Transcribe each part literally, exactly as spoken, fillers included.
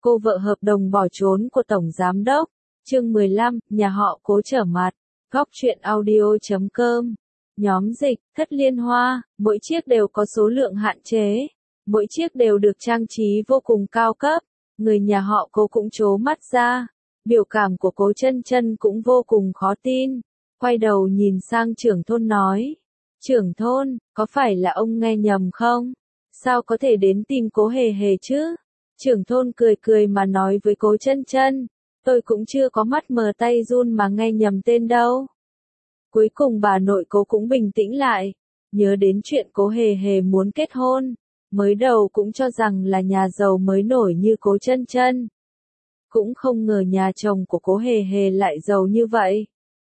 Cô vợ hợp đồng bỏ trốn của Tổng Giám Đốc. Chương mười lăm, nhà họ Cố trở mặt. Góc truyện audio chấm com. Nhóm dịch, thất liên hoa, mỗi chiếc đều có số lượng hạn chế. Mỗi chiếc đều được trang trí vô cùng cao cấp. Người nhà họ Cố cũng trố mắt ra. Biểu cảm của Cố Chân Chân cũng vô cùng khó tin. Quay đầu nhìn sang trưởng thôn nói. Trưởng thôn, có phải là ông nghe nhầm không? Sao có thể đến tìm Cố Hề Hề chứ? Trưởng thôn cười cười mà nói với Cố Chân Chân, tôi cũng chưa có mắt mờ tay run mà nghe nhầm tên đâu. Cuối cùng bà nội Cố cũng bình tĩnh lại, nhớ đến chuyện Cố Hề Hề muốn kết hôn, mới đầu cũng cho rằng là nhà giàu mới nổi như Cố Chân Chân. Cũng không ngờ nhà chồng của Cố Hề Hề lại giàu như vậy.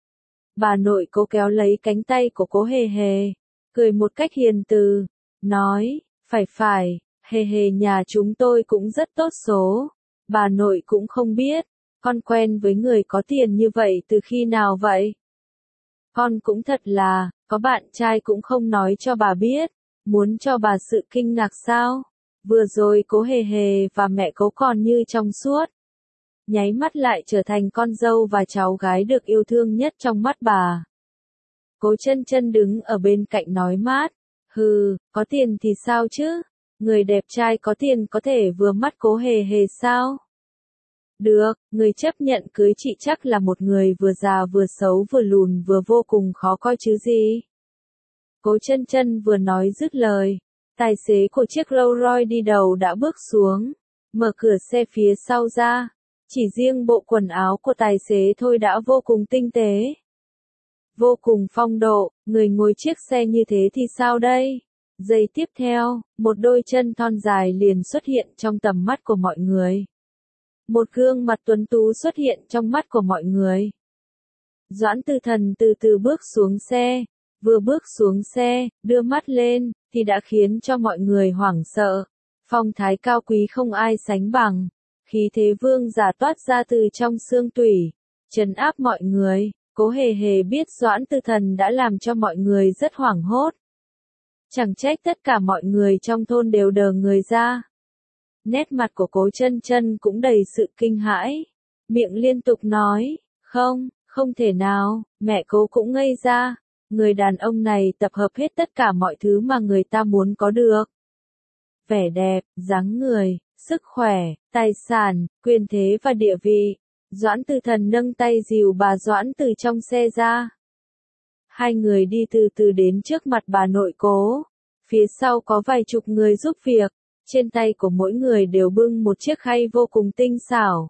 Bà nội Cố kéo lấy cánh tay của Cố Hề Hề, cười một cách hiền từ, nói, phải phải. Hề hề nhà chúng tôi cũng rất tốt số. Bà nội cũng không biết, con quen với người có tiền như vậy từ khi nào vậy? Con cũng thật là, có bạn trai cũng không nói cho bà biết, muốn cho bà sự kinh ngạc sao? Vừa rồi Cố Hề Hề và mẹ Cố còn như trong suốt. Nháy mắt lại trở thành con dâu và cháu gái được yêu thương nhất trong mắt bà. Cố Chân Chân đứng ở bên cạnh nói mát, hừ, có tiền thì sao chứ? Người đẹp trai có tiền có thể vừa mắt Cố Hề Hề sao? Được, người chấp nhận cưới chị chắc là một người vừa già vừa xấu vừa lùn vừa vô cùng khó coi chứ gì? Cố Chân Chân vừa nói dứt lời, tài xế của chiếc Rolls Royce đi đầu đã bước xuống, mở cửa xe phía sau ra, chỉ riêng bộ quần áo của tài xế thôi đã vô cùng tinh tế. Vô cùng phong độ, người ngồi chiếc xe như thế thì sao đây? Giây tiếp theo, một đôi chân thon dài liền xuất hiện trong tầm mắt của mọi người. Một gương mặt tuấn tú xuất hiện trong mắt của mọi người. Doãn Tư Thần từ từ bước xuống xe, vừa bước xuống xe, đưa mắt lên, thì đã khiến cho mọi người hoảng sợ. Phong thái cao quý không ai sánh bằng, khí thế vương giả toát ra từ trong xương tủy, trấn áp mọi người. Cố Hề Hề biết Doãn Tư Thần đã làm cho mọi người rất hoảng hốt. Chẳng trách tất cả mọi người trong thôn đều đờ người ra. Nét mặt của Cố Chân Chân cũng đầy sự kinh hãi, miệng liên tục nói, không, không thể nào, mẹ Cố cũng ngây ra, người đàn ông này tập hợp hết tất cả mọi thứ mà người ta muốn có được. Vẻ đẹp, dáng người, sức khỏe, tài sản, quyền thế và địa vị. Doãn Tư Thần nâng tay dìu bà Doãn từ trong xe ra. Hai người đi từ từ đến trước mặt bà nội Cố. Phía sau có vài chục người giúp việc, trên tay của mỗi người đều bưng một chiếc khay vô cùng tinh xảo.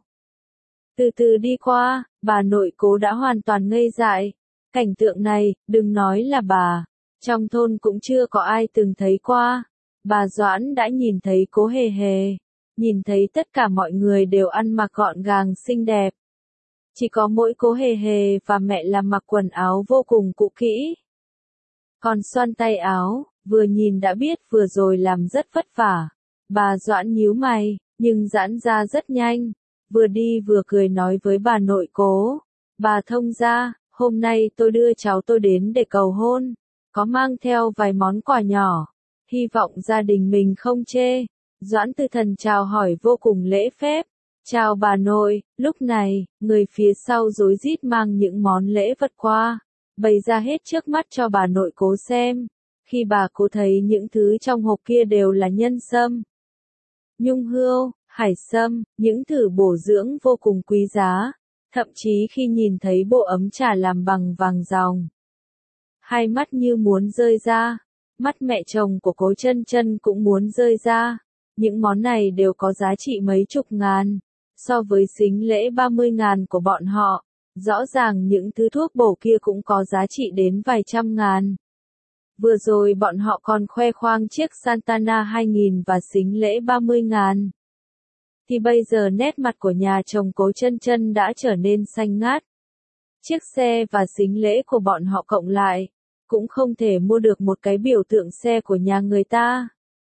Từ từ đi qua, bà nội Cố đã hoàn toàn ngây dại. Cảnh tượng này, đừng nói là bà, trong thôn cũng chưa có ai từng thấy qua. Bà Doãn đã nhìn thấy Cố Hề Hề, nhìn thấy tất cả mọi người đều ăn mặc gọn gàng xinh đẹp. Chỉ có mỗi Cố Hề Hề và mẹ là mặc quần áo vô cùng cũ kỹ. Còn xoăn tay áo, vừa nhìn đã biết vừa rồi làm rất vất vả. Bà Doãn nhíu mày, nhưng giãn ra rất nhanh. Vừa đi vừa cười nói với bà nội Cố. Bà thông gia, hôm nay tôi đưa cháu tôi đến để cầu hôn. Có mang theo vài món quà nhỏ. Hy vọng gia đình mình không chê. Doãn Tư Thần chào hỏi vô cùng lễ phép. Chào bà nội, lúc này, người phía sau rối rít mang những món lễ vật qua. Bày ra hết trước mắt cho bà nội Cố xem. Khi bà Cố thấy những thứ trong hộp kia đều là nhân sâm, nhung hươu, hải sâm, những thử bổ dưỡng vô cùng quý giá. Thậm chí khi nhìn thấy bộ ấm trà làm bằng vàng ròng, hai mắt như muốn rơi ra. Mắt mẹ chồng của Cố Chân Chân cũng muốn rơi ra. Những món này đều có giá trị mấy chục ngàn. So với sính lễ ba mươi ngàn của bọn họ, rõ ràng những thứ thuốc bổ kia cũng có giá trị đến vài trăm ngàn. Vừa rồi bọn họ còn khoe khoang chiếc Santana hai nghìn và sính lễ ba mươi ngàn. Thì bây giờ nét mặt của nhà chồng Cố Chân Chân đã trở nên xanh ngát. Chiếc xe và sính lễ của bọn họ cộng lại, cũng không thể mua được một cái biểu tượng xe của nhà người ta.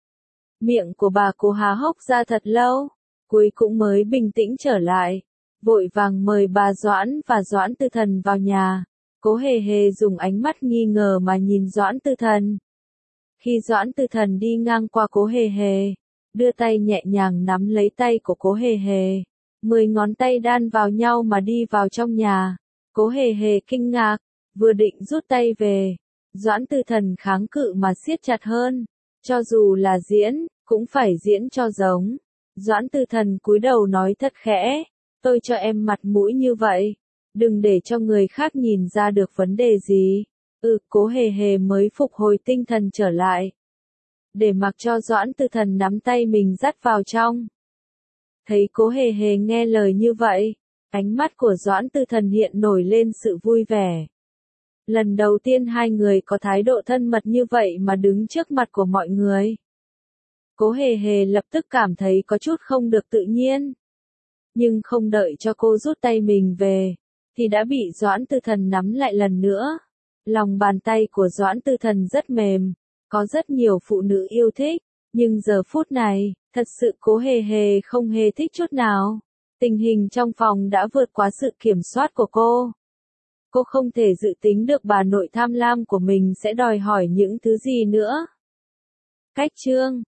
Miệng của bà Cố há hốc ra thật lâu, cuối cũng mới bình tĩnh trở lại, vội vàng mời bà Doãn và Doãn Tư Thần vào nhà. Cố Hề Hề dùng ánh mắt nghi ngờ mà nhìn Doãn Tư Thần. Khi Doãn Tư Thần đi ngang qua Cố Hề Hề, đưa tay nhẹ nhàng nắm lấy tay của Cố Hề Hề. Mười ngón tay đan vào nhau mà đi vào trong nhà. Cố Hề Hề kinh ngạc, vừa định rút tay về. Doãn Tư Thần kháng cự mà siết chặt hơn. Cho dù là diễn, cũng phải diễn cho giống. Doãn Tư Thần cúi đầu nói thật khẽ, tôi cho em mặt mũi như vậy. Đừng để cho người khác nhìn ra được vấn đề gì. Ừ, Cố Hề Hề mới phục hồi tinh thần trở lại. Để mặc cho Doãn Tư Thần nắm tay mình dắt vào trong. Thấy Cố Hề Hề nghe lời như vậy, ánh mắt của Doãn Tư Thần hiện nổi lên sự vui vẻ. Lần đầu tiên hai người có thái độ thân mật như vậy mà đứng trước mặt của mọi người. Cố Hề Hề lập tức cảm thấy có chút không được tự nhiên. Nhưng không đợi cho cô rút tay mình về, thì đã bị Doãn Tư Thần nắm lại lần nữa. Lòng bàn tay của Doãn Tư Thần rất mềm, có rất nhiều phụ nữ yêu thích, nhưng giờ phút này, thật sự Cố Hề Hề không hề thích chút nào. Tình hình trong phòng đã vượt quá sự kiểm soát của cô. Cô không thể dự tính được bà nội tham lam của mình sẽ đòi hỏi những thứ gì nữa. Cách chương